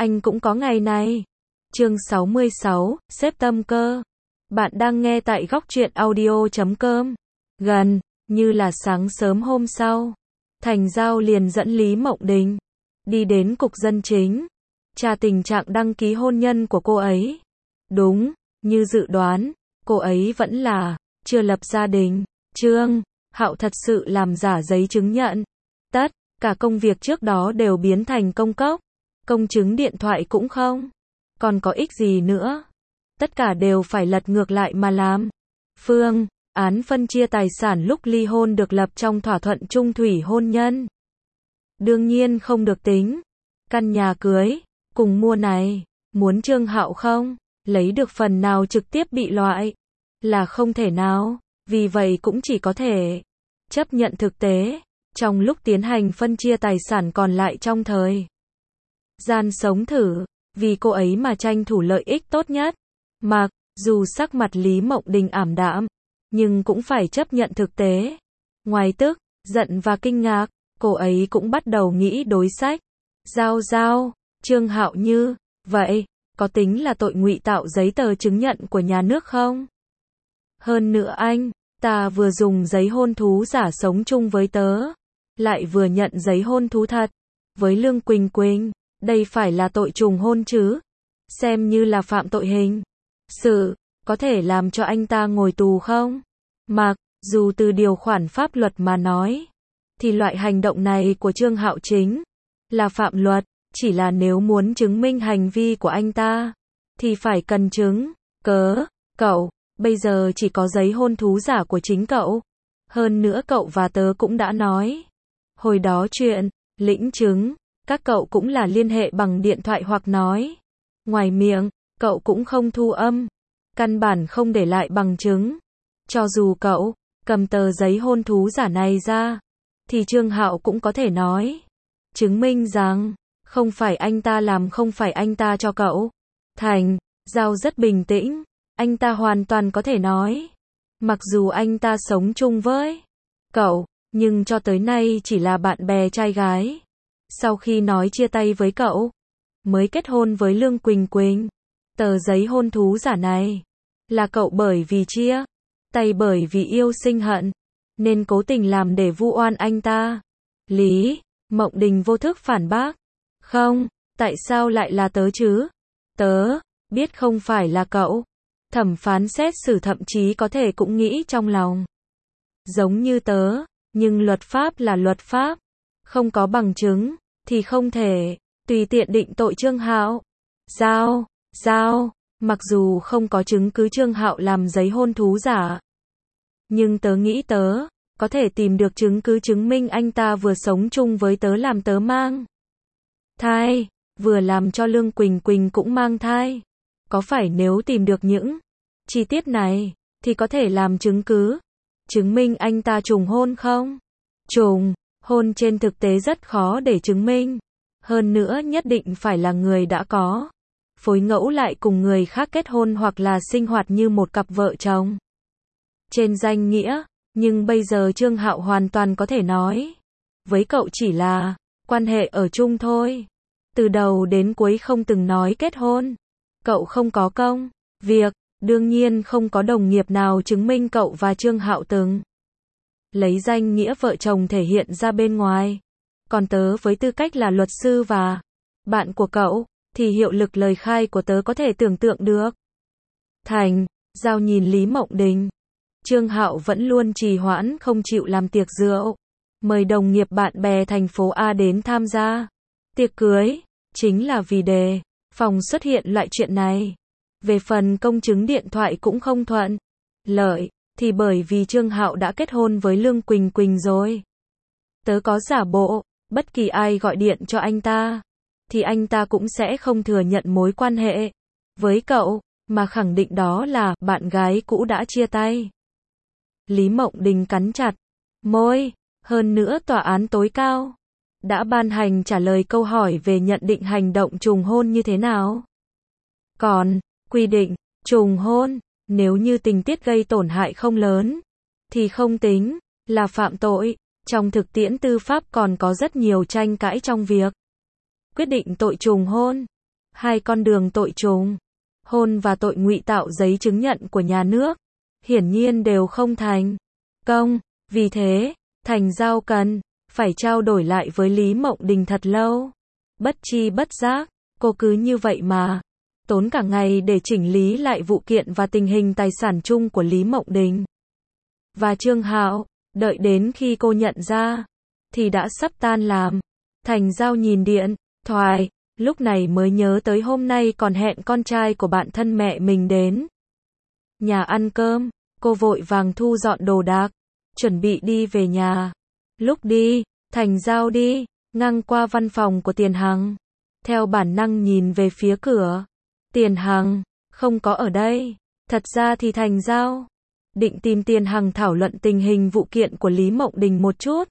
anh cũng có ngày này. Chương 66, xếp tâm cơ. Bạn đang nghe tại góc truyện audio.com. Gần như là sáng sớm hôm sau, Thành Giao liền dẫn Lý Mộng Đình đi đến cục dân chính, tra tình trạng đăng ký hôn nhân của cô ấy. Đúng như dự đoán, cô ấy vẫn là chưa lập gia đình. Trương Hạo thật sự làm giả giấy chứng nhận. Tất cả công việc trước đó đều biến thành công cốc. Công chứng điện thoại cũng không còn có ích gì nữa. Tất cả đều phải lật ngược lại mà làm. Phương án phân chia tài sản lúc ly hôn được lập trong thỏa thuận chung thủy hôn nhân. Đương nhiên không được tính. Căn nhà cưới cùng mua này, muốn Trương Hạo không lấy được phần nào trực tiếp bị loại là không thể nào. Vì vậy cũng chỉ có thể chấp nhận thực tế. Trong lúc tiến hành phân chia tài sản còn lại trong thời gian sống thử, vì cô ấy mà tranh thủ lợi ích tốt nhất. Mặc dù sắc mặt Lý Mộng Đình ảm đạm, nhưng cũng phải chấp nhận thực tế. Ngoài tức giận và kinh ngạc, cô ấy cũng bắt đầu nghĩ đối sách. Giao, Trương Hạo như vậy có tính là tội ngụy tạo giấy tờ chứng nhận của nhà nước không? Hơn nữa anh ta vừa dùng giấy hôn thú giả sống chung với tớ, lại vừa nhận giấy hôn thú thật với Lương Quỳnh Quỳnh, đây phải là tội trùng hôn chứ? Xem như là phạm tội hình sự, có thể làm cho anh ta ngồi tù không? Mặc dù từ điều khoản pháp luật mà nói, thì loại hành động này của Trương Hạo chính là phạm luật, chỉ là nếu muốn chứng minh hành vi của anh ta, thì phải cần chứng cớ. Cậu bây giờ chỉ có giấy hôn thú giả của chính cậu. Hơn nữa cậu và tớ cũng đã nói. Hồi đó chuyện lĩnh chứng, các cậu cũng là liên hệ bằng điện thoại hoặc nói ngoài miệng, cậu cũng không thu âm. Căn bản không để lại bằng chứng. Cho dù cậu cầm tờ giấy hôn thú giả này ra, thì Trương Hạo cũng có thể nói, chứng minh rằng không phải anh ta làm, không phải anh ta cho cậu. Thành Giao rất bình tĩnh. Anh ta hoàn toàn có thể nói, mặc dù anh ta sống chung với cậu, nhưng cho tới nay chỉ là bạn bè trai gái. Sau khi nói chia tay với cậu, mới kết hôn với Lương Quỳnh Quỳnh. Tờ giấy hôn thú giả này là cậu bởi vì chia tay, bởi vì yêu sinh hận, nên cố tình làm để vu oan anh ta. Lý Mộng Đình vô thức phản bác. Không, tại sao lại là tớ chứ? Tớ biết không phải là cậu. Thẩm phán xét xử thậm chí có thể cũng nghĩ trong lòng giống như tớ, nhưng luật pháp là luật pháp. Không có bằng chứng thì không thể tùy tiện định tội Trương Hạo. Giao, mặc dù không có chứng cứ Trương Hạo làm giấy hôn thú giả, nhưng tớ nghĩ tớ có thể tìm được chứng cứ chứng minh anh ta vừa sống chung với tớ, làm tớ mang thai, vừa làm cho Lương Quỳnh Quỳnh cũng mang thai. Có phải nếu tìm được những chi tiết này, thì có thể làm chứng cứ chứng minh anh ta trùng hôn không? Trùng hôn trên thực tế rất khó để chứng minh. Hơn nữa nhất định phải là người đã có phối ngẫu lại cùng người khác kết hôn hoặc là sinh hoạt như một cặp vợ chồng trên danh nghĩa. Nhưng bây giờ Trương Hạo hoàn toàn có thể nói với cậu chỉ là quan hệ ở chung thôi. Từ đầu đến cuối không từng nói kết hôn. Cậu không có công việc, đương nhiên không có đồng nghiệp nào chứng minh cậu và Trương Hạo từng lấy danh nghĩa vợ chồng thể hiện ra bên ngoài. Còn tớ với tư cách là luật sư và bạn của cậu, thì hiệu lực lời khai của tớ có thể tưởng tượng được. Thành Giao nhìn Lý Mộng Đình. Trương Hạo vẫn luôn trì hoãn không chịu làm tiệc rượu, mời đồng nghiệp bạn bè thành phố A đến tham gia tiệc cưới, chính là vì đề phòng xuất hiện loại chuyện này. Về phần công chứng điện thoại cũng không thuận lợi, thì bởi vì Trương Hạo đã kết hôn với Lương Quỳnh Quỳnh rồi. Tớ có giả bộ, bất kỳ ai gọi điện cho anh ta, thì anh ta cũng sẽ không thừa nhận mối quan hệ với cậu, mà khẳng định đó là bạn gái cũ đã chia tay. Lý Mộng Đình cắn chặt môi. Hơn nữa tòa án tối cao đã ban hành trả lời câu hỏi về nhận định hành động trùng hôn như thế nào. Còn quy định trùng hôn, nếu như tình tiết gây tổn hại không lớn, thì không tính là phạm tội. Trong thực tiễn tư pháp còn có rất nhiều tranh cãi trong việc quyết định tội trùng hôn. Hai con đường tội trùng, hôn và tội ngụy tạo giấy chứng nhận của nhà nước, hiển nhiên đều không thành công. Vì thế, Thành Giao cần phải trao đổi lại với Lý Mộng Đình thật lâu. Bất chi bất giác, cô cứ như vậy mà tốn cả ngày để chỉnh lý lại vụ kiện và tình hình tài sản chung của Lý Mộng Đình và Trương Hạo. Đợi đến khi cô nhận ra thì đã sắp tan làm. Thành Giao nhìn điện thoại, lúc này mới nhớ tới hôm nay còn hẹn con trai của bạn thân mẹ mình đến nhà ăn cơm. Cô vội vàng thu dọn đồ đạc, chuẩn bị đi về nhà. Lúc đi, Thành Giao đi ngang qua văn phòng của Tiền Hằng, theo bản năng nhìn về phía cửa. Tiền Hằng không có ở đây. Thật ra thì Thành Giao định tìm Tiền Hằng thảo luận tình hình vụ kiện của Lý Mộng Đình một chút.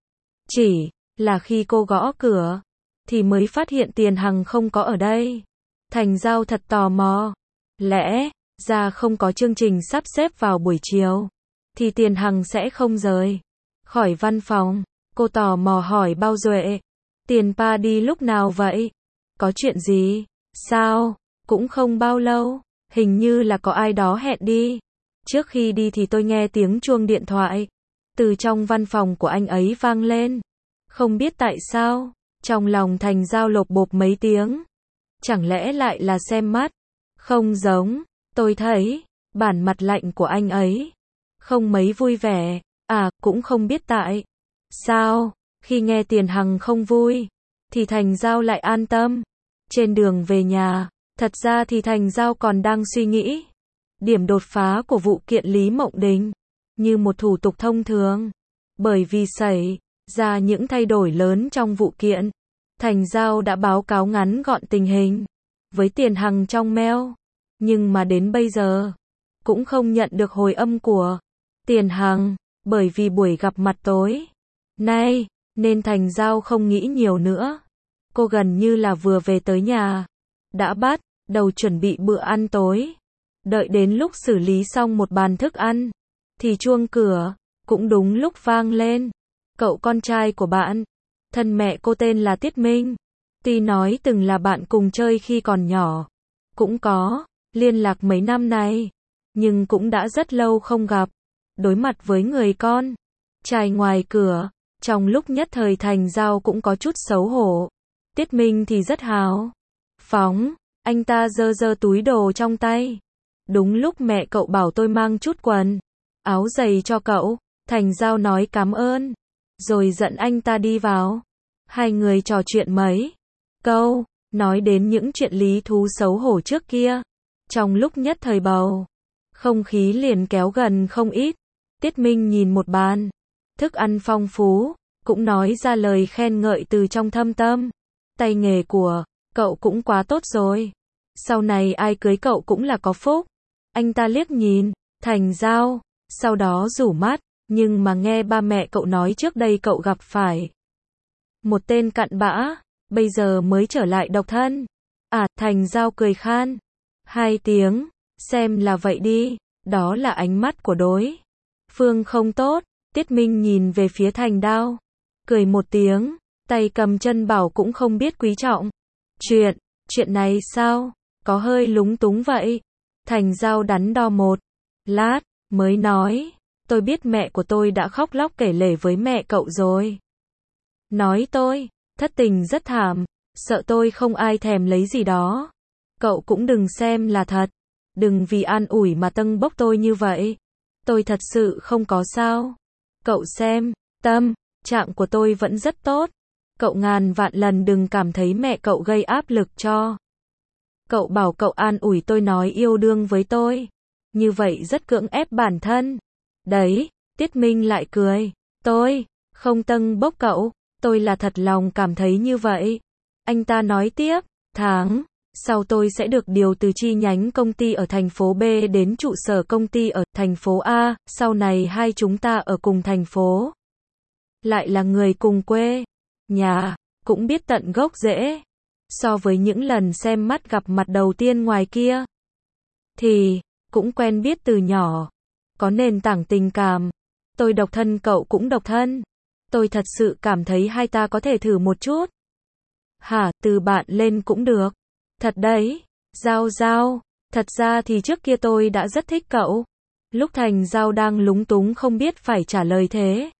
Chỉ là khi cô gõ cửa thì mới phát hiện Tiền Hằng không có ở đây. Thành Giao thật tò mò. Lẽ ra không có chương trình sắp xếp vào buổi chiều thì Tiền Hằng sẽ không rời khỏi văn phòng. Cô tò mò hỏi Bao Duệ, Tiền pa đi lúc nào vậy? Có chuyện gì? Sao? Cũng không bao lâu, hình như là có ai đó hẹn đi. Trước khi đi thì tôi nghe tiếng chuông điện thoại từ trong văn phòng của anh ấy vang lên. Không biết tại sao, trong lòng Thành Giao lộp bộp mấy tiếng. Chẳng lẽ lại là xem mắt? Không giống, tôi thấy bản mặt lạnh của anh ấy không mấy vui vẻ. Cũng không biết tại sao, khi nghe Tiền Hằng không vui thì Thành Giao lại an tâm. Trên đường về nhà, thật ra thì Thành Giao còn đang suy nghĩ điểm đột phá của vụ kiện Lý Mộng Đình, như một thủ tục thông thường. Bởi vì xảy ra những thay đổi lớn trong vụ kiện, Thành Giao đã báo cáo ngắn gọn tình hình với Tiền Hằng trong mail, nhưng mà đến bây giờ cũng không nhận được hồi âm của Tiền Hằng. Bởi vì buổi gặp mặt tối nay nên Thành Giao không nghĩ nhiều nữa. Cô gần như là vừa về tới nhà đã bắt đầu chuẩn bị bữa ăn tối. Đợi đến lúc xử lý xong một bàn thức ăn thì chuông cửa cũng đúng lúc vang lên. Cậu con trai của bạn thân mẹ cô tên là Tiết Minh. Tuy nói từng là bạn cùng chơi khi còn nhỏ, cũng có liên lạc mấy năm nay, nhưng cũng đã rất lâu không gặp. Đối mặt với người con trai ngoài cửa, trong lúc nhất thời Thành Giao cũng có chút xấu hổ. Tiết Minh thì rất hào phóng, anh ta giơ giơ túi đồ trong tay. Đúng lúc mẹ cậu bảo tôi mang chút quần áo giày cho cậu, Thành Giao nói cảm ơn, rồi dẫn anh ta đi vào. Hai người trò chuyện mấy câu, nói đến những chuyện lý thú xấu hổ trước kia. Trong lúc nhất thời bầu không khí liền kéo gần không ít. Tiết Minh nhìn một bàn thức ăn phong phú, cũng nói ra lời khen ngợi từ trong thâm tâm. Tay nghề của cậu cũng quá tốt rồi, sau này ai cưới cậu cũng là có phúc. Anh ta liếc nhìn Thành Giao, sau đó rủ mắt, nhưng mà nghe ba mẹ cậu nói trước đây cậu gặp phải một tên cặn bã, bây giờ mới trở lại độc thân. Thành Giao cười khan hai tiếng, xem là vậy đi, đó là ánh mắt của đối phương không tốt. Tiết Minh nhìn về phía Thành Giao, cười một tiếng, tay cầm chân bảo cũng không biết quý trọng. Chuyện này sao, có hơi lúng túng vậy. Thành Giao đắn đo một lát, mới nói, tôi biết mẹ của tôi đã khóc lóc kể lể với mẹ cậu rồi. Nói tôi thất tình rất thảm, sợ tôi không ai thèm lấy gì đó. Cậu cũng đừng xem là thật, đừng vì an ủi mà tâng bốc tôi như vậy. Tôi thật sự không có sao. Cậu xem, tâm trạng của tôi vẫn rất tốt. Cậu ngàn vạn lần đừng cảm thấy mẹ cậu gây áp lực cho. Cậu bảo cậu an ủi tôi nói yêu đương với tôi. Như vậy rất cưỡng ép bản thân. Đấy, Tiết Minh lại cười. Tôi không tâng bốc cậu, tôi là thật lòng cảm thấy như vậy. Anh ta nói tiếp, tháng sau tôi sẽ được điều từ chi nhánh công ty ở thành phố B đến trụ sở công ty ở thành phố A, sau này hai chúng ta ở cùng thành phố. Lại là người cùng quê nhà, cũng biết tận gốc rễ. So với những lần xem mắt gặp mặt đầu tiên ngoài kia, thì cũng quen biết từ nhỏ, có nền tảng tình cảm. Tôi độc thân cậu cũng độc thân. Tôi thật sự cảm thấy hai ta có thể thử một chút. Từ bạn lên cũng được. Thật đấy, Giao Giao, thật ra thì trước kia tôi đã rất thích cậu. Lúc Thành Giao đang lúng túng không biết phải trả lời thế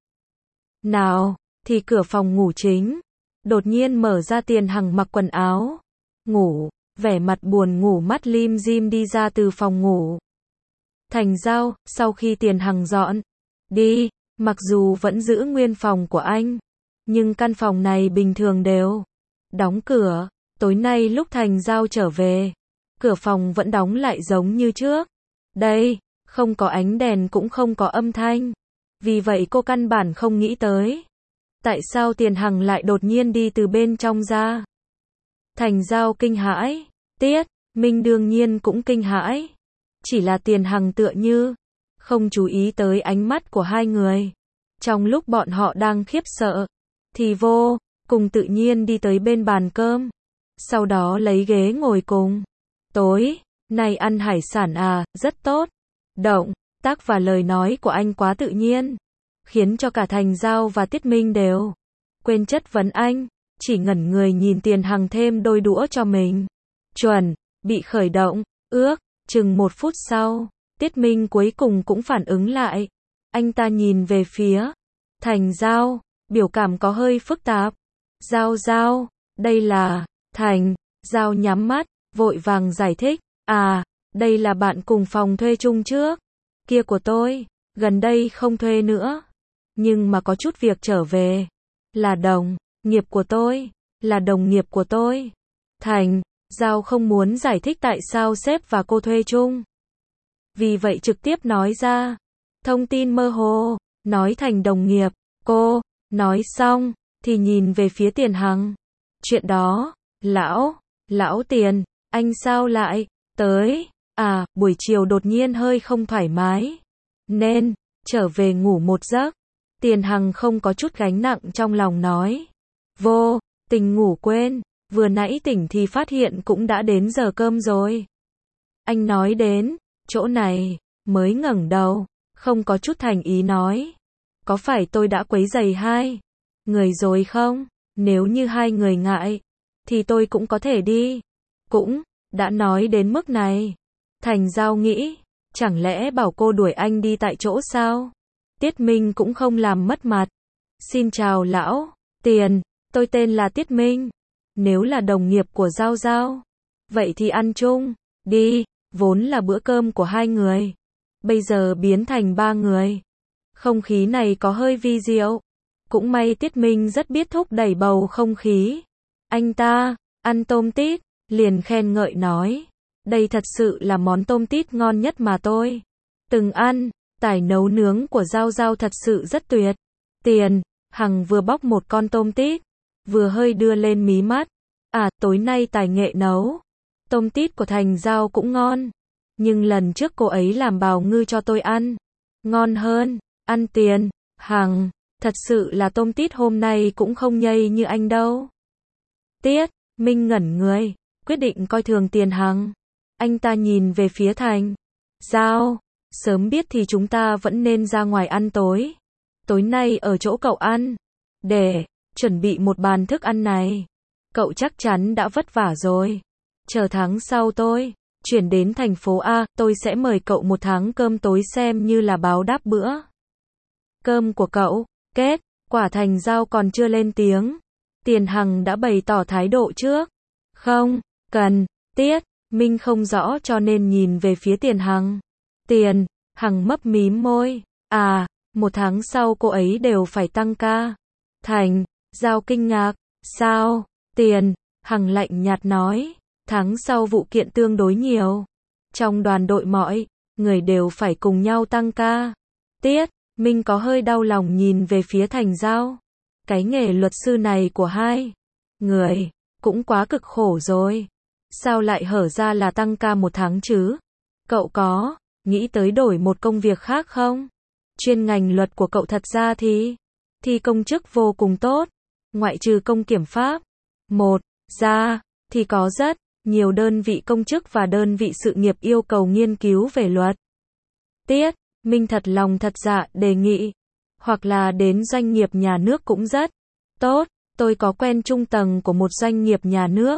nào, thì cửa phòng ngủ chính đột nhiên mở ra. Tiền Hằng mặc quần áo ngủ, vẻ mặt buồn ngủ mắt lim dim đi ra từ phòng ngủ. Thành Giao, sau khi Tiền Hằng dọn đi, mặc dù vẫn giữ nguyên phòng của anh, nhưng căn phòng này bình thường đều đóng cửa. Tối nay lúc Thành Giao trở về, cửa phòng vẫn đóng lại giống như trước. Đây, không có ánh đèn cũng không có âm thanh. Vì vậy cô căn bản không nghĩ tới tại sao Tiền Hằng lại đột nhiên đi từ bên trong ra. Thành Giao kinh hãi, Tiết Minh đương nhiên cũng kinh hãi. Chỉ là Tiền Hằng tựa như không chú ý tới ánh mắt của hai người. Trong lúc bọn họ đang khiếp sợ, thì vô cùng tự nhiên đi tới bên bàn cơm. Sau đó lấy ghế ngồi cùng. Tối nay ăn hải sản à, rất tốt. Động tác và lời nói của anh quá tự nhiên, khiến cho cả Thành Giao và Tiết Minh đều quên chất vấn anh, chỉ ngẩn người nhìn Tiền Hằng thêm đôi đũa cho mình. Chuẩn bị khởi động, ước chừng 1 phút sau, Tiết Minh cuối cùng cũng phản ứng lại. Anh ta nhìn về phía Thành Giao, biểu cảm có hơi phức tạp. Giao Giao, đây là... Thành Giao nhắm mắt, vội vàng giải thích. À, đây là bạn cùng phòng thuê chung trước kia của tôi, gần đây không thuê nữa. Nhưng mà có chút việc trở về. Là đồng nghiệp của tôi, là đồng nghiệp của tôi. Thành Giao không muốn giải thích tại sao sếp và cô thuê chung. Vì vậy trực tiếp nói ra. Thông tin mơ hồ, nói thành đồng nghiệp. Cô nói xong, thì nhìn về phía Tiền Hằng. Chuyện đó, lão Tiền, anh sao lại tới? À, buổi chiều đột nhiên hơi không thoải mái, nên trở về ngủ một giấc. Tiền Hằng không có chút gánh nặng trong lòng nói. Vô tình ngủ quên, vừa nãy tỉnh thì phát hiện cũng đã đến giờ cơm rồi. Anh nói đến chỗ này, mới ngẩng đầu, không có chút thành ý nói. Có phải tôi đã quấy rầy hai người rồi không? Nếu như hai người ngại, thì tôi cũng có thể đi. Cũng đã nói đến mức này. Thành Giao nghĩ, chẳng lẽ bảo cô đuổi anh đi tại chỗ sao? Tiết Minh cũng không làm mất mặt. Xin chào lão Tiền, tôi tên là Tiết Minh. Nếu là đồng nghiệp của Giao Giao, vậy thì ăn chung đi. Vốn là bữa cơm của hai người, bây giờ biến thành 3 người. Không khí này có hơi vi diệu. Cũng may Tiết Minh rất biết thúc đẩy bầu không khí. Anh ta ăn tôm tít, liền khen ngợi nói. Đây thật sự là món tôm tít ngon nhất mà tôi từng ăn. Tài nấu nướng của Giao Giao thật sự rất tuyệt. Tiền Hằng vừa bóc một con tôm tít, vừa hơi đưa lên mí mắt. À, tối nay tài nghệ nấu tôm tít của Thành Giao cũng ngon. Nhưng lần trước cô ấy làm bào ngư cho tôi ăn, ngon hơn. Ăn. Tiền Hằng, thật sự là tôm tít hôm nay cũng không nhây như anh đâu. Tiết Minh ngẩn người, quyết định coi thường Tiền Hằng. Anh ta nhìn về phía Thành Giao. Sớm biết thì chúng ta vẫn nên ra ngoài ăn tối. Tối nay ở chỗ cậu ăn, để chuẩn bị một bàn thức ăn này. Cậu chắc chắn đã vất vả rồi. Chờ tháng sau tôi chuyển đến thành phố A, tôi sẽ mời cậu một tháng cơm tối xem như là báo đáp bữa cơm của cậu. Kết quả Thành Giao còn chưa lên tiếng, Tiền Hằng đã bày tỏ thái độ trước. Không cần. Tiết Minh không rõ cho nên nhìn về phía Tiền Hằng. Tiền Hằng mấp mím môi. À, 1 tháng sau cô ấy đều phải tăng ca. Thành Giao kinh ngạc. Sao? Tiền Hằng lạnh nhạt nói. Tháng sau vụ kiện tương đối nhiều. Trong đoàn đội mọi người đều phải cùng nhau tăng ca. Tiết Minh có hơi đau lòng nhìn về phía Thành Giao. Cái nghề luật sư này của hai người cũng quá cực khổ rồi. Sao lại hở ra là tăng ca 1 tháng chứ? Cậu có nghĩ tới đổi một công việc khác không? Chuyên ngành luật của cậu thật ra thì công chức vô cùng tốt. Ngoại trừ công kiểm pháp một ra, thì có rất nhiều đơn vị công chức và đơn vị sự nghiệp yêu cầu nghiên cứu về luật. Tiết Minh thật lòng thật dạ đề nghị, hoặc là đến doanh nghiệp nhà nước cũng rất tốt. Tôi có quen trung tầng của một doanh nghiệp nhà nước,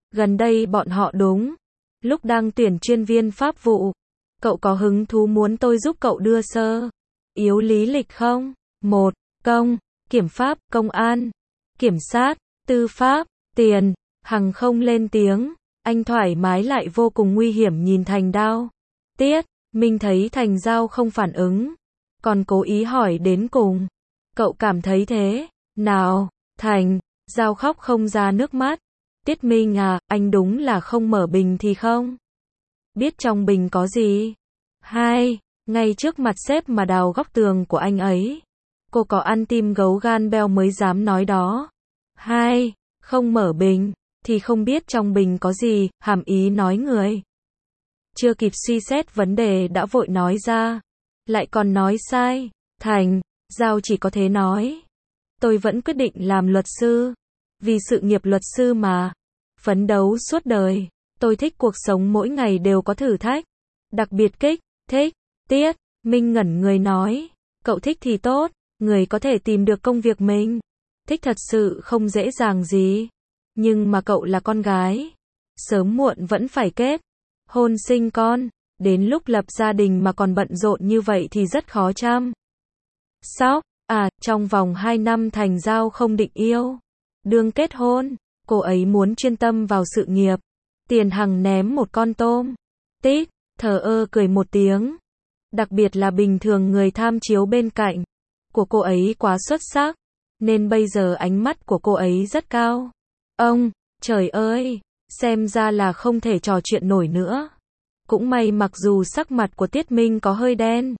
Gần đây bọn họ đúng lúc đang tuyển chuyên viên pháp vụ. Cậu có hứng thú muốn tôi giúp cậu đưa sơ yếu lý lịch không? Một, công, kiểm pháp, công an, kiểm sát, tư pháp, tiền. Hằng không lên tiếng, anh thoải mái lại vô cùng nguy hiểm nhìn Thành Đao. Tiết Minh thấy Thành Giao không phản ứng, còn cố ý hỏi đến cùng. Cậu cảm thấy thế nào? Thành Giao khóc không ra nước mắt. Tiết Minh à, anh đúng là không mở bình thì không biết trong bình có gì. Hai, ngay trước mặt sếp mà đào góc tường của anh ấy. Cô có ăn tim gấu gan beo mới dám nói đó. Hai, không mở bình thì không biết trong bình có gì, hàm ý nói người chưa kịp suy xét vấn đề đã vội nói ra, lại còn nói sai. Thành Giao chỉ có thế nói. Tôi vẫn quyết định làm luật sư, vì sự nghiệp luật sư mà phấn đấu suốt đời. Tôi thích cuộc sống mỗi ngày đều có thử thách, đặc biệt kích thích. Tiết Minh ngẩn người nói, cậu thích thì tốt, người có thể tìm được công việc mình thích thật sự không dễ dàng gì. Nhưng mà cậu là con gái, sớm muộn vẫn phải kết hôn sinh con, đến lúc lập gia đình mà còn bận rộn như vậy thì rất khó chăm sóc. À, trong vòng 2 năm Thành Giao không định yêu đương kết hôn, cô ấy muốn chuyên tâm vào sự nghiệp. Tiền Hằng ném một con tôm tít, thờ ơ cười một tiếng. Đặc biệt là bình thường người tham chiếu bên cạnh của cô ấy quá xuất sắc, nên bây giờ ánh mắt của cô ấy rất cao. Ông, trời ơi, xem ra là không thể trò chuyện nổi nữa. Cũng may mặc dù sắc mặt của Tiết Minh có hơi đen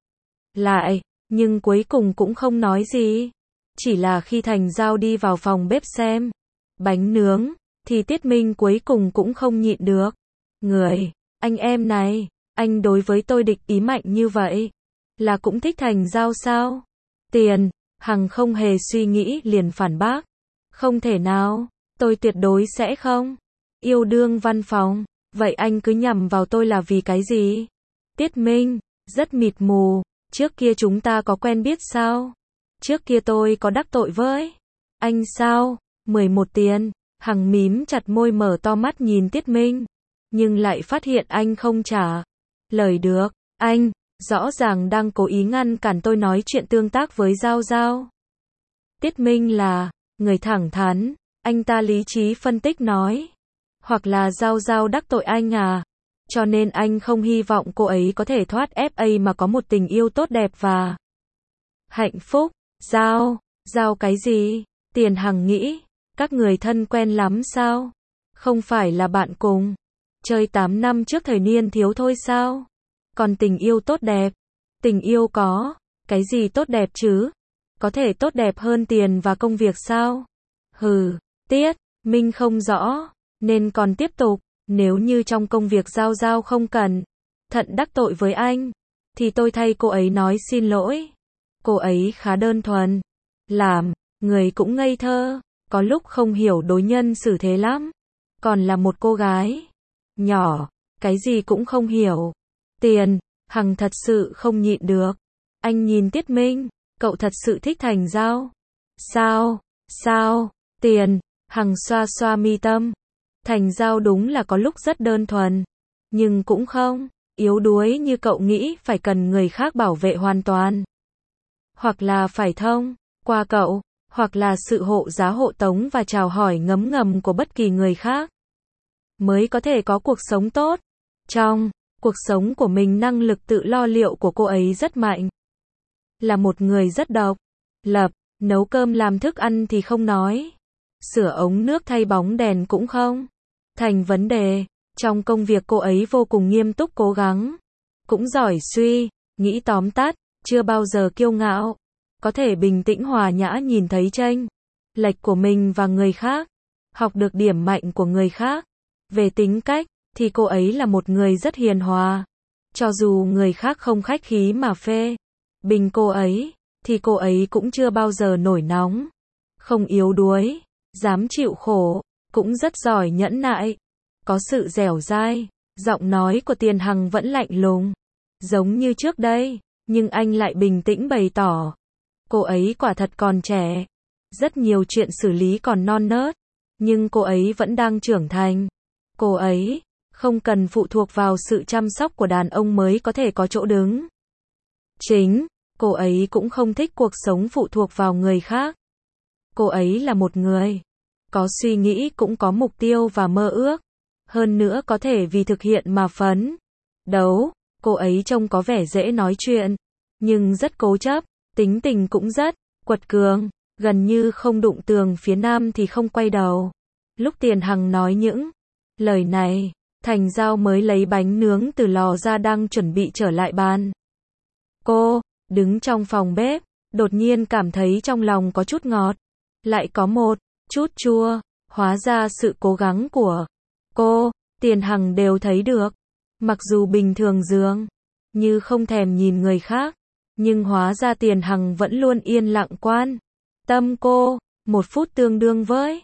lại, nhưng cuối cùng cũng không nói gì. Chỉ là khi Thành Giao đi vào phòng bếp xem bánh nướng, thì Tiết Minh cuối cùng cũng không nhịn được. Người, anh em này, anh đối với tôi địch ý mạnh như vậy, là cũng thích Thành Giao sao? Tiền Hằng không hề suy nghĩ liền phản bác. Không thể nào, tôi tuyệt đối sẽ không yêu đương văn phòng. Vậy anh cứ nhằm vào tôi là vì cái gì? Tiết Minh rất mịt mù. Trước kia chúng ta có quen biết sao? Trước kia tôi có đắc tội với anh sao? 11 tiền. Hằng mím chặt môi mở to mắt nhìn Tiết Minh, nhưng lại phát hiện anh không trả lời được. Anh rõ ràng đang cố ý ngăn cản tôi nói chuyện tương tác với Giao Giao. Tiết Minh là người thẳng thắn, anh ta lý trí phân tích nói. Hoặc là Giao Giao đắc tội anh à? Cho nên anh không hy vọng cô ấy có thể thoát FA mà có một tình yêu tốt đẹp và hạnh phúc. Giao cái gì? Tiền Hằng nghĩ, các người thân quen lắm sao? Không phải là bạn cùng chơi 8 năm trước thời niên thiếu thôi sao? Còn tình yêu tốt đẹp? Tình yêu có cái gì tốt đẹp chứ? Có thể tốt đẹp hơn tiền và công việc sao? Hừ, Tiết Minh không rõ, nên còn tiếp tục. Nếu như trong công việc Giao Giao không cần thận đắc tội với anh, thì tôi thay cô ấy nói xin lỗi. Cô ấy khá đơn thuần, làm người cũng ngây thơ, có lúc không hiểu đối nhân xử thế lắm. Còn là một cô gái nhỏ, cái gì cũng không hiểu. Tiền Hằng thật sự không nhịn được. Anh nhìn Tiết Minh, cậu thật sự thích Thành Giao sao? Tiền Hằng xoa xoa mi tâm. Thành Giao đúng là có lúc rất đơn thuần, nhưng cũng không yếu đuối như cậu nghĩ phải cần người khác bảo vệ hoàn toàn. Hoặc là phải thông qua cậu, hoặc là sự hộ giá hộ tống và chào hỏi ngấm ngầm của bất kỳ người khác, mới có thể có cuộc sống tốt. Trong cuộc sống của mình năng lực tự lo liệu của cô ấy rất mạnh. Là một người rất độc lập, nấu cơm làm thức ăn thì không nói. Sửa ống nước thay bóng đèn cũng không thành vấn đề. Trong công việc cô ấy vô cùng nghiêm túc cố gắng, cũng giỏi suy nghĩ tóm tắt, chưa bao giờ kiêu ngạo, có thể bình tĩnh hòa nhã nhìn thấy chênh lệch của mình và người khác, học được điểm mạnh của người khác. Về tính cách thì cô ấy là một người rất hiền hòa, cho dù người khác không khách khí mà phê bình cô ấy, thì cô ấy cũng chưa bao giờ nổi nóng, không yếu đuối, dám chịu khổ, cũng rất giỏi nhẫn nại, có sự dẻo dai. Giọng nói của Tiền Hằng vẫn lạnh lùng, giống như trước đây, nhưng anh lại bình tĩnh bày tỏ, cô ấy quả thật còn trẻ, rất nhiều chuyện xử lý còn non nớt, Nhưng cô ấy vẫn đang trưởng thành. Cô ấy không cần phụ thuộc vào sự chăm sóc của đàn ông mới có thể có chỗ đứng. Chính, cô ấy cũng không thích cuộc sống phụ thuộc vào người khác. Cô ấy là một người có suy nghĩ, cũng có mục tiêu và mơ ước. Hơn nữa có thể vì thực hiện mà phấn đấu. Cô ấy trông có vẻ dễ nói chuyện, nhưng rất cố chấp, tính tình cũng rất quật cường, gần như không đụng tường phía nam thì không quay đầu. Lúc Tiền Hằng nói những lời này, Thành Giao mới lấy bánh nướng từ lò ra đang chuẩn bị trở lại bàn. Cô đứng trong phòng bếp, đột nhiên cảm thấy trong lòng có chút ngọt, lại có một chút chua. Hóa ra sự cố gắng của cô, Tiền Hằng đều thấy được. Mặc dù bình thường dường như không thèm nhìn người khác, nhưng hóa ra Tiền Hằng vẫn luôn yên lặng quan tâm cô. 1 phút tương đương với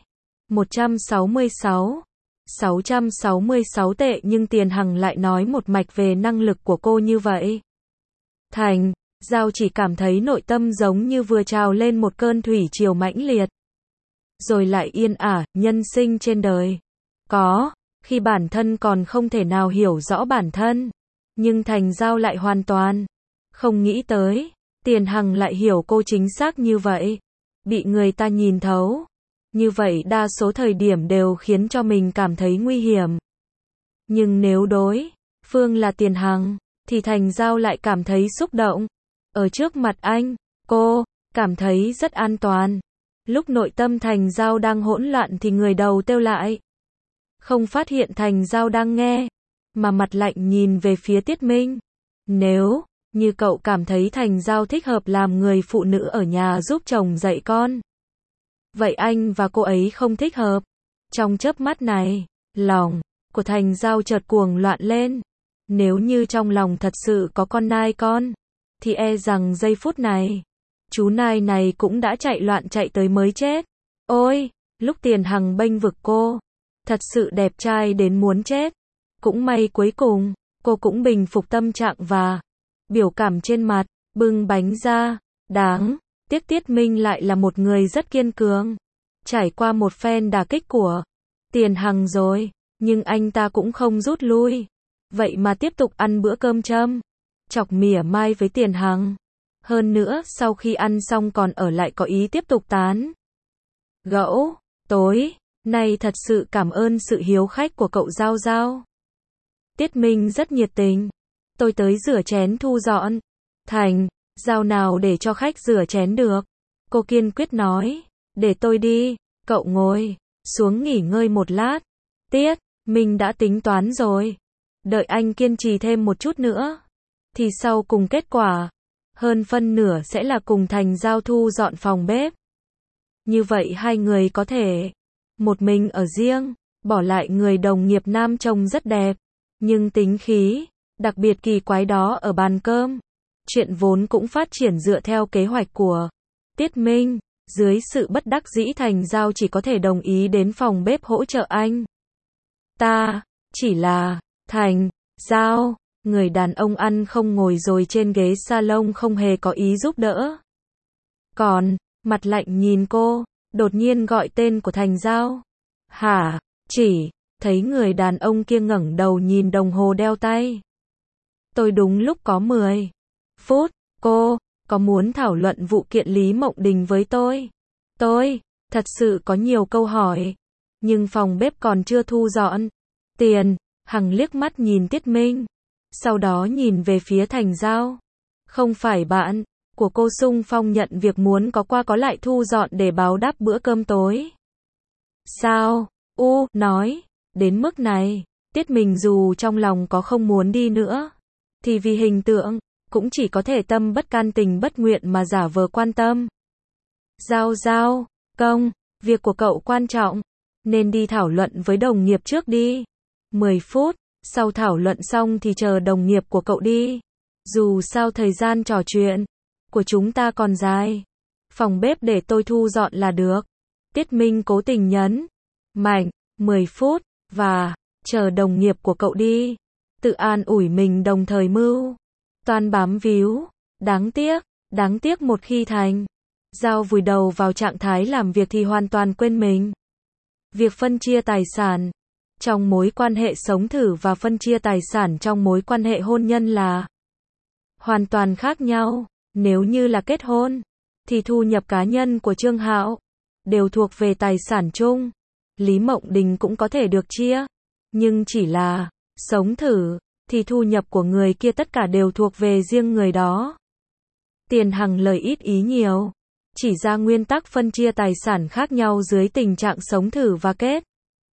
666 tệ, nhưng Tiền Hằng lại nói một mạch về năng lực của cô như vậy. Thành Giao chỉ cảm thấy nội tâm giống như vừa trào lên một cơn thủy triều mãnh liệt. Rồi lại yên ả. Nhân sinh trên đời có khi bản thân còn không thể nào hiểu rõ bản thân, nhưng Thành Giao lại hoàn toàn không nghĩ tới Tiền Hằng lại hiểu cô chính xác như vậy. Bị người ta nhìn thấu như vậy đa số thời điểm đều khiến cho mình cảm thấy nguy hiểm. Nhưng nếu đối phương là Tiền Hằng, thì Thành Giao lại cảm thấy xúc động. Ở trước mặt anh, cô cảm thấy rất an toàn. Lúc nội tâm Thành Giao đang hỗn loạn thì người đầu tiêu lại không phát hiện Thành Giao đang nghe, mà mặt lạnh nhìn về phía Tiết Minh. Nếu như cậu cảm thấy Thành Giao thích hợp làm người phụ nữ ở nhà giúp chồng dạy con, vậy anh và cô ấy không thích hợp. Trong chớp mắt này, lòng của Thành Giao chợt cuồng loạn lên. Nếu như trong lòng thật sự có con nai con, thì e rằng giây phút này, chú nai này cũng đã chạy loạn chạy tới mới chết. Ôi, lúc Tiền Hằng bênh vực cô, thật sự đẹp trai đến muốn chết. Cũng may cuối cùng, cô cũng bình phục tâm trạng và biểu cảm trên mặt, bưng bánh ra. Đáng tiếc Tiết Minh lại là một người rất kiên cường. Trải qua một phen đả kích của Tiền Hằng rồi, nhưng anh ta cũng không rút lui. Vậy mà tiếp tục ăn bữa cơm châm chọc mỉa mai với Tiền Hằng. Hơn nữa sau khi ăn xong còn ở lại có ý tiếp tục tán gẫu. Tối nay thật sự cảm ơn sự hiếu khách của cậu Giao Giao. Tiết Minh rất nhiệt tình. Tôi tới rửa chén thu dọn. Thành Giao nào để cho khách rửa chén được. Cô kiên quyết nói. Để tôi đi. Cậu ngồi xuống nghỉ ngơi một lát. Tiết Minh đã tính toán rồi. Đợi anh kiên trì thêm một chút nữa, thì sau cùng kết quả hơn phân nửa sẽ là cùng Thành Giao thu dọn phòng bếp. Như vậy hai người có thể một mình ở riêng, bỏ lại người đồng nghiệp nam trông rất đẹp, nhưng tính khí đặc biệt kỳ quái đó ở bàn cơm. Chuyện vốn cũng phát triển dựa theo kế hoạch của Tiết Minh. Dưới sự bất đắc dĩ Thành Giao chỉ có thể đồng ý đến phòng bếp hỗ trợ anh ta. Chỉ là Thành Giao, người đàn ông ăn không ngồi rồi trên ghế salon không hề có ý giúp đỡ. Còn mặt lạnh nhìn cô, đột nhiên gọi tên của Thành Giao. Hả? Chỉ thấy người đàn ông kia ngẩng đầu nhìn đồng hồ đeo tay. Tôi đúng lúc có 10 phút, cô có muốn thảo luận vụ kiện Lý Mộng Đình với tôi? Tôi thật sự có nhiều câu hỏi, nhưng phòng bếp còn chưa thu dọn. Tiền Hằng liếc mắt nhìn Tiết Minh, sau đó nhìn về phía Thành Giao. Không phải bạn của cô xung phong nhận việc muốn có qua có lại thu dọn để báo đáp bữa cơm tối sao? Nói đến mức này, Tiết Minh dù trong lòng có không muốn đi nữa, thì vì hình tượng, cũng chỉ có thể tâm bất can tình bất nguyện mà giả vờ quan tâm. Giao, công việc của cậu quan trọng, nên đi thảo luận với đồng nghiệp trước đi. 10 phút, sau thảo luận xong thì chờ đồng nghiệp của cậu đi. Dù sao thời gian trò chuyện của chúng ta còn dài. Phòng bếp để tôi thu dọn là được. Tiết Minh cố tình nhấn mạnh 10 phút, và chờ đồng nghiệp của cậu đi. Tự an ủi mình đồng thời mưu toan bám víu. Đáng tiếc một khi Thành Giao vùi đầu vào trạng thái làm việc thì hoàn toàn quên mình. Việc phân chia tài sản trong mối quan hệ sống thử và phân chia tài sản trong mối quan hệ hôn nhân là hoàn toàn khác nhau. Nếu như là kết hôn, thì thu nhập cá nhân của Trương Hạo đều thuộc về tài sản chung. Lý Mộng Đình cũng có thể được chia, nhưng chỉ là sống thử, thì thu nhập của người kia tất cả đều thuộc về riêng người đó. Tiền Hằng lời ít ý nhiều, chỉ ra nguyên tắc phân chia tài sản khác nhau dưới tình trạng sống thử và kết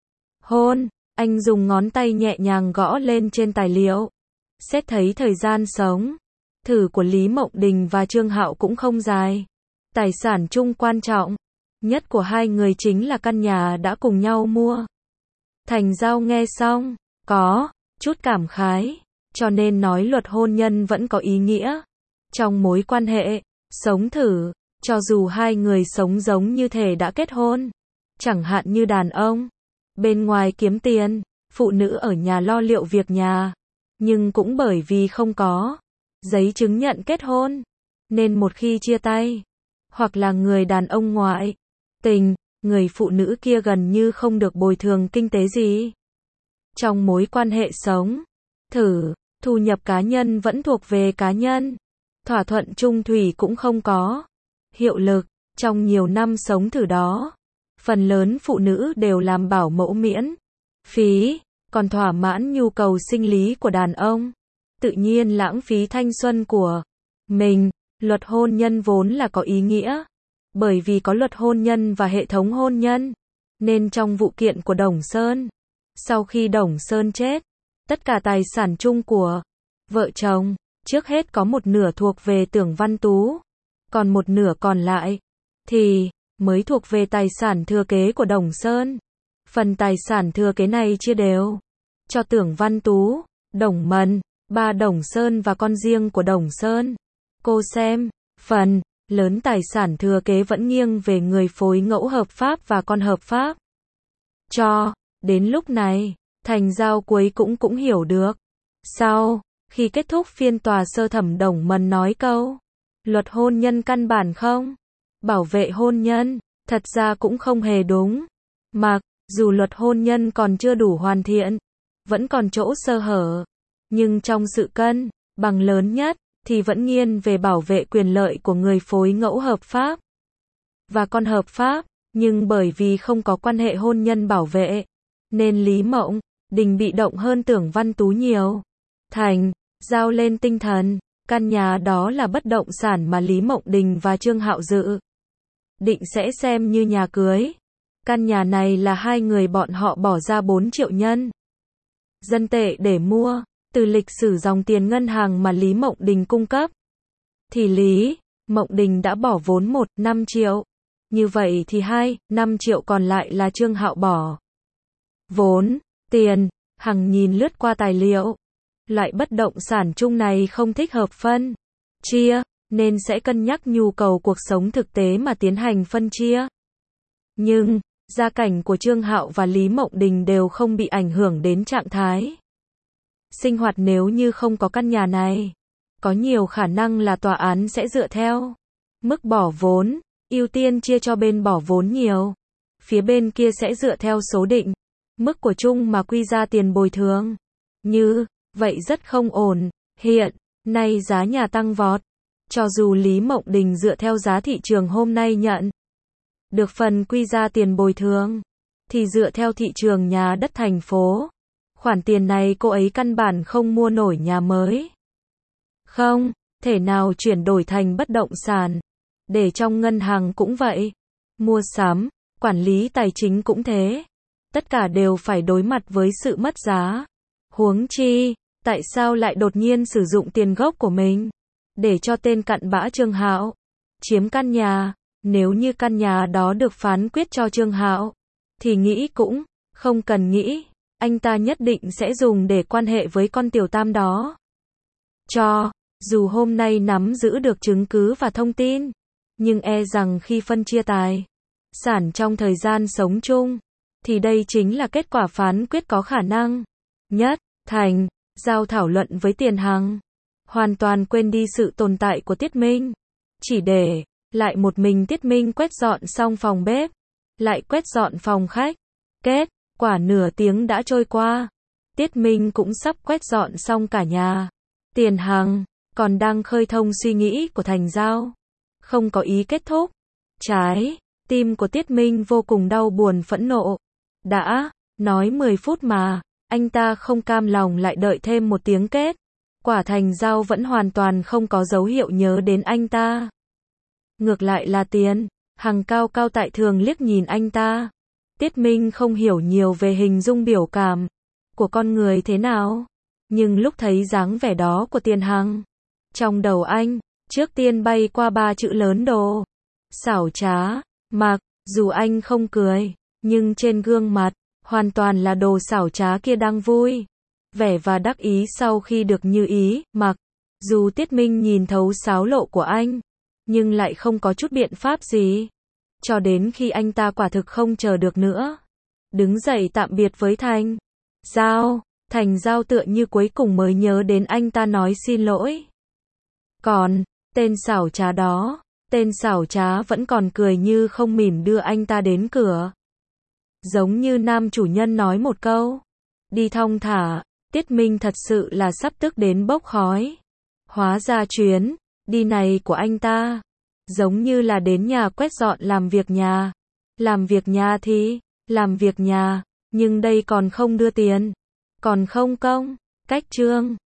hôn. Anh dùng ngón tay nhẹ nhàng gõ lên trên tài liệu. Xét thấy thời gian sống thử của Lý Mộng Đình và Trương Hạo cũng không dài. Tài sản chung quan trọng nhất của hai người chính là căn nhà đã cùng nhau mua. Thành Giao nghe xong, có chút cảm khái, cho nên nói luật hôn nhân vẫn có ý nghĩa. Trong mối quan hệ sống thử, cho dù hai người sống giống như thể đã kết hôn, chẳng hạn như đàn ông bên ngoài kiếm tiền, phụ nữ ở nhà lo liệu việc nhà, nhưng cũng bởi vì không có giấy chứng nhận kết hôn, nên một khi chia tay, hoặc là người đàn ông ngoại tình, người phụ nữ kia gần như không được bồi thường kinh tế gì. Trong mối quan hệ sống thử, thu nhập cá nhân vẫn thuộc về cá nhân. Thỏa thuận chung thủy cũng không có hiệu lực. Trong nhiều năm sống thử đó, phần lớn phụ nữ đều làm bảo mẫu miễn phí, còn thỏa mãn nhu cầu sinh lý của đàn ông, tự nhiên lãng phí thanh xuân của mình. Luật hôn nhân vốn là có ý nghĩa, bởi vì có luật hôn nhân và hệ thống hôn nhân, nên trong vụ kiện của Đồng Sơn, sau khi Đồng Sơn chết, tất cả tài sản chung của vợ chồng, trước hết có một nửa thuộc về Tưởng Văn Tú, còn một nửa còn lại thì mới thuộc về tài sản thừa kế của Đồng Sơn. Phần tài sản thừa kế này chia đều cho Tưởng Văn Tú, Đồng Mần, ba Đồng Sơn và con riêng của Đồng Sơn. Cô xem, phần lớn tài sản thừa kế vẫn nghiêng về người phối ngẫu hợp pháp và con hợp pháp. Cho đến lúc này, Thành Giao cuối cũng hiểu được. Sau khi kết thúc phiên tòa sơ thẩm, Đồng Mần nói câu, luật hôn nhân căn bản không bảo vệ hôn nhân, thật ra cũng không hề đúng. Mặc dù luật hôn nhân còn chưa đủ hoàn thiện, vẫn còn chỗ sơ hở, nhưng trong sự cân bằng lớn nhất, thì vẫn nghiêng về bảo vệ quyền lợi của người phối ngẫu hợp pháp và con hợp pháp. Nhưng bởi vì không có quan hệ hôn nhân bảo vệ, nên Lý Mộng Đình bị động hơn Tưởng Văn Tú nhiều. Thành Giao lên tinh thần, căn nhà đó là bất động sản mà Lý Mộng Đình và Trương Hạo dự định sẽ xem như nhà cưới. Căn nhà này là hai người bọn họ bỏ ra 4 triệu nhân dân tệ để mua. Từ lịch sử dòng tiền ngân hàng mà Lý Mộng Đình cung cấp, thì Lý Mộng Đình đã bỏ vốn 5 triệu. Như vậy thì 5 triệu còn lại là Trương Hạo bỏ vốn. Tiền Hằng nhìn lướt qua tài liệu, loại bất động sản chung này không thích hợp phân chia, nên sẽ cân nhắc nhu cầu cuộc sống thực tế mà tiến hành phân chia. Nhưng gia cảnh của Trương Hạo và Lý Mộng Đình đều không bị ảnh hưởng đến trạng thái sinh hoạt nếu như không có căn nhà này. Có nhiều khả năng là tòa án sẽ dựa theo mức bỏ vốn, ưu tiên chia cho bên bỏ vốn nhiều. Phía bên kia sẽ dựa theo số định mức của chung mà quy ra tiền bồi thường. Như vậy rất không ổn. Hiện nay giá nhà tăng vọt. Cho dù Lý Mộng Đình dựa theo giá thị trường hôm nay nhận được phần quy ra tiền bồi thường, thì dựa theo thị trường nhà đất thành phố, khoản tiền này cô ấy căn bản không mua nổi nhà mới. Không thể nào chuyển đổi thành bất động sản. Để trong ngân hàng cũng vậy. Mua sắm, quản lý tài chính cũng thế. Tất cả đều phải đối mặt với sự mất giá. Huống chi, tại sao lại đột nhiên sử dụng tiền gốc của mình để cho tên cặn bã Trương Hạo chiếm căn nhà? Nếu như căn nhà đó được phán quyết cho Trương Hạo, thì nghĩ cũng không cần nghĩ, anh ta nhất định sẽ dùng để quan hệ với con tiểu tam đó. Cho dù hôm nay nắm giữ được chứng cứ và thông tin, nhưng e rằng khi phân chia tài sản trong thời gian sống chung, thì đây chính là kết quả phán quyết có khả năng nhất. Thành Giao thảo luận với Tiền Hằng, hoàn toàn quên đi sự tồn tại của Tiết Minh, chỉ để lại một mình Tiết Minh quét dọn xong phòng bếp, lại quét dọn phòng khách, Kết quả nửa tiếng đã trôi qua. Tiết Minh cũng sắp quét dọn xong cả nhà. Tiền Hằng còn đang khơi thông suy nghĩ của Thành Giao, không có ý kết thúc. Trái tim của Tiết Minh vô cùng đau buồn phẫn nộ. Đã nói 10 phút mà, anh ta không cam lòng lại đợi thêm một tiếng kết. Quả Thành Giao vẫn hoàn toàn không có dấu hiệu nhớ đến anh ta. Ngược lại là Tiền Hằng cao cao tại thượng liếc nhìn anh ta. Tiết Minh không hiểu nhiều về hình dung biểu cảm của con người thế nào, nhưng lúc thấy dáng vẻ đó của Tiền Hằng, trong đầu anh trước tiên bay qua 3 chữ lớn: đồ xảo trá. Mặc dù anh không cười, nhưng trên gương mặt hoàn toàn là đồ xảo trá kia đang vui vẻ và đắc ý sau khi được như ý. Mặc dù Tiết Minh nhìn thấu xáo lộ của anh, nhưng lại không có chút biện pháp gì. Cho đến khi anh ta quả thực không chờ được nữa, đứng dậy tạm biệt với Thành Giao. Thành Giao tựa như cuối cùng mới nhớ đến anh ta nói xin lỗi. Còn tên xảo trá đó, tên xảo trá vẫn còn cười như không mỉm đưa anh ta đến cửa. Giống như nam chủ nhân nói một câu, đi thong thả. Tiết Minh thật sự là sắp tức đến bốc khói. Hóa ra chuyến đi này của anh ta giống như là đến nhà quét dọn làm việc nhà. Làm việc nhà thì làm việc nhà, nhưng đây còn không đưa tiền, còn không công. Cách chương